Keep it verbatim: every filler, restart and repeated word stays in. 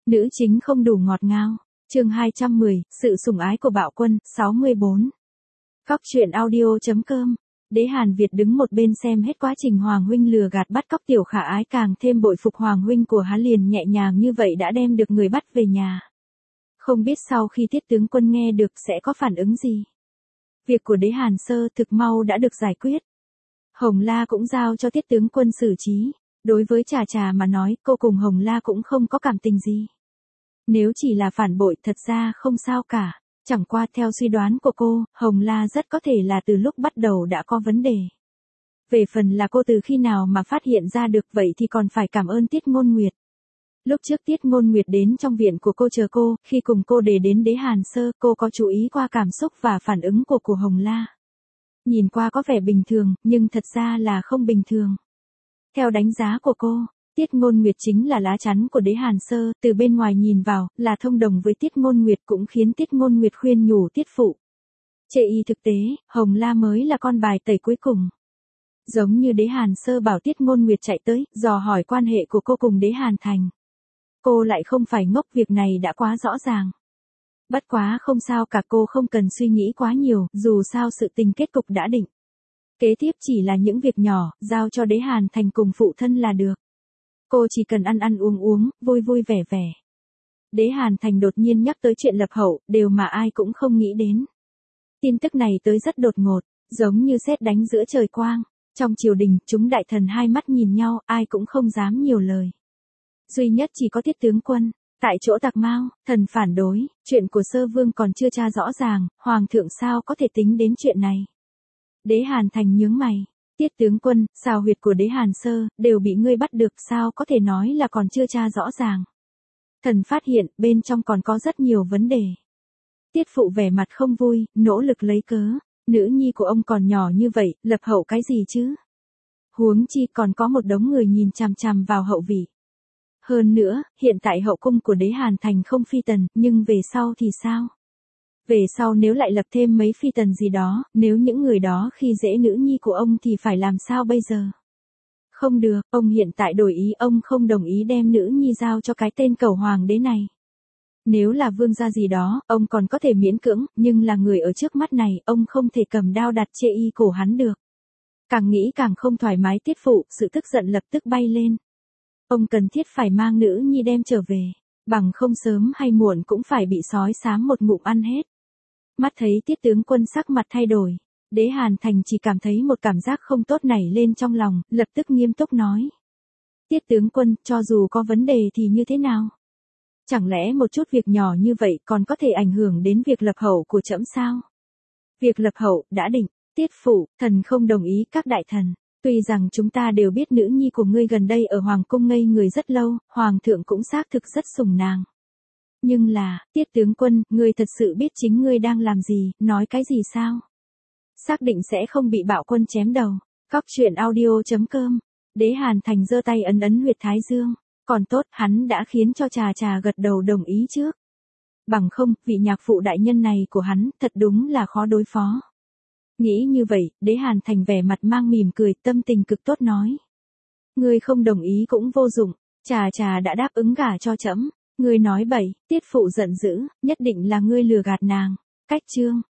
Nữ chính không đủ ngọt ngào. Chương hai trăm mười, sự sủng ái của bạo quân, sáu mươi bốn. Cóc truyện audio.com. Đế Hàn Việt đứng một bên xem hết quá trình Hoàng huynh lừa gạt bắt cóc tiểu khả ái, càng thêm bội phục Hoàng huynh của hắn liền nhẹ nhàng như vậy đã đem được người bắt về nhà. Không biết sau khi Tiết tướng quân nghe được sẽ có phản ứng gì. Việc của Đế Hàn Sơ thực mau đã được giải quyết. Hồng La cũng giao cho Tiết tướng quân xử trí. Đối với Trà Trà mà nói, cô cùng Hồng La cũng không có cảm tình gì. Nếu chỉ là phản bội thật ra không sao cả. Chẳng qua theo suy đoán của cô, Hồng La rất có thể là từ lúc bắt đầu đã có vấn đề. Về phần là cô từ khi nào mà phát hiện ra được vậy thì còn phải cảm ơn Tiết Ngôn Nguyệt. Lúc trước Tiết Ngôn Nguyệt đến trong viện của cô chờ cô, khi cùng cô để đến Đế Hàn Sơ, cô có chú ý qua cảm xúc và phản ứng của của Hồng La. Nhìn qua có vẻ bình thường, nhưng thật ra là không bình thường. Theo đánh giá của cô, Tiết Ngôn Nguyệt chính là lá chắn của Đế Hàn Sơ, từ bên ngoài nhìn vào, là thông đồng với Tiết Ngôn Nguyệt cũng khiến Tiết Ngôn Nguyệt khuyên nhủ Tiết Phụ. Chê y thực tế, Hồng La mới là con bài tẩy cuối cùng. Giống như Đế Hàn Sơ bảo Tiết Ngôn Nguyệt chạy tới, dò hỏi quan hệ của cô cùng Đế Hàn Thành. Cô lại không phải ngốc, việc này đã quá rõ ràng. Bất quá không sao cả, cô không cần suy nghĩ quá nhiều, dù sao sự tình kết cục đã định. Kế tiếp chỉ là những việc nhỏ, giao cho Đế Hàn Thành cùng phụ thân là được. Cô chỉ cần ăn ăn uống uống, vui vui vẻ vẻ. Đế Hàn Thành đột nhiên nhắc tới chuyện lập hậu, điều mà ai cũng không nghĩ đến. Tin tức này tới rất đột ngột, giống như sét đánh giữa trời quang. Trong triều đình, chúng đại thần hai mắt nhìn nhau, ai cũng không dám nhiều lời. Duy nhất chỉ có Tiết tướng quân. Tại chỗ Tạc Mao, thần phản đối, chuyện của Sơ Vương còn chưa tra rõ ràng, Hoàng thượng sao có thể tính đến chuyện này. Đế Hàn Thành nhướng mày. Tiết tướng quân, xào huyệt của Đế Hàn Sơ, đều bị ngươi bắt được, sao có thể nói là còn chưa tra rõ ràng. Thần phát hiện, bên trong còn có rất nhiều vấn đề. Tiết Phụ vẻ mặt không vui, nỗ lực lấy cớ. Nữ nhi của ông còn nhỏ như vậy, lập hậu cái gì chứ? Huống chi còn có một đống người nhìn chằm chằm vào hậu vị. Hơn nữa, hiện tại hậu cung của Đế Hàn Thành không phi tần, nhưng về sau thì sao? Về sau nếu lại lập thêm mấy phi tần gì đó, nếu những người đó khi dễ nữ nhi của ông thì phải làm sao bây giờ? Không được, ông hiện tại đổi ý, ông không đồng ý đem nữ nhi giao cho cái tên cẩu hoàng đế này. Nếu là vương gia gì đó, ông còn có thể miễn cưỡng, nhưng là người ở trước mắt này, ông không thể cầm đao đặt chê y cổ hắn được. Càng nghĩ càng không thoải mái. Tiết Phụ, sự tức giận lập tức bay lên. Ông cần thiết phải mang nữ nhi đem trở về, bằng không sớm hay muộn cũng phải bị sói xám một ngụm ăn hết. Mắt thấy Tiết tướng quân sắc mặt thay đổi, Đế Hàn Thành chỉ cảm thấy một cảm giác không tốt nảy lên trong lòng, lập tức nghiêm túc nói. Tiết tướng quân, cho dù có vấn đề thì như thế nào? Chẳng lẽ một chút việc nhỏ như vậy còn có thể ảnh hưởng đến việc lập hậu của trẫm sao? Việc lập hậu, đã định. Tiết Phụ, thần không đồng ý. Các đại thần. Tuy rằng chúng ta đều biết nữ nhi của ngươi gần đây ở Hoàng cung ngây người rất lâu, Hoàng thượng cũng xác thực rất sủng nàng. Nhưng là, Tiết tướng quân, ngươi thật sự biết chính ngươi đang làm gì, nói cái gì sao? Xác định sẽ không bị bạo quân chém đầu. Cóc truyện audio.com. Đế Hàn Thành giơ tay ấn ấn huyệt thái dương. Còn tốt, hắn đã khiến cho Trà Trà gật đầu đồng ý trước. Bằng không, vị nhạc phụ đại nhân này của hắn, thật đúng là khó đối phó. Nghĩ như vậy, Đế Hàn Thành vẻ mặt mang mỉm cười, tâm tình cực tốt nói. Ngươi không đồng ý cũng vô dụng, Trà Trà đã đáp ứng gả cho trẫm. Ngươi nói bậy. Tiết Phụ giận dữ, nhất định là ngươi lừa gạt nàng. Cách chương.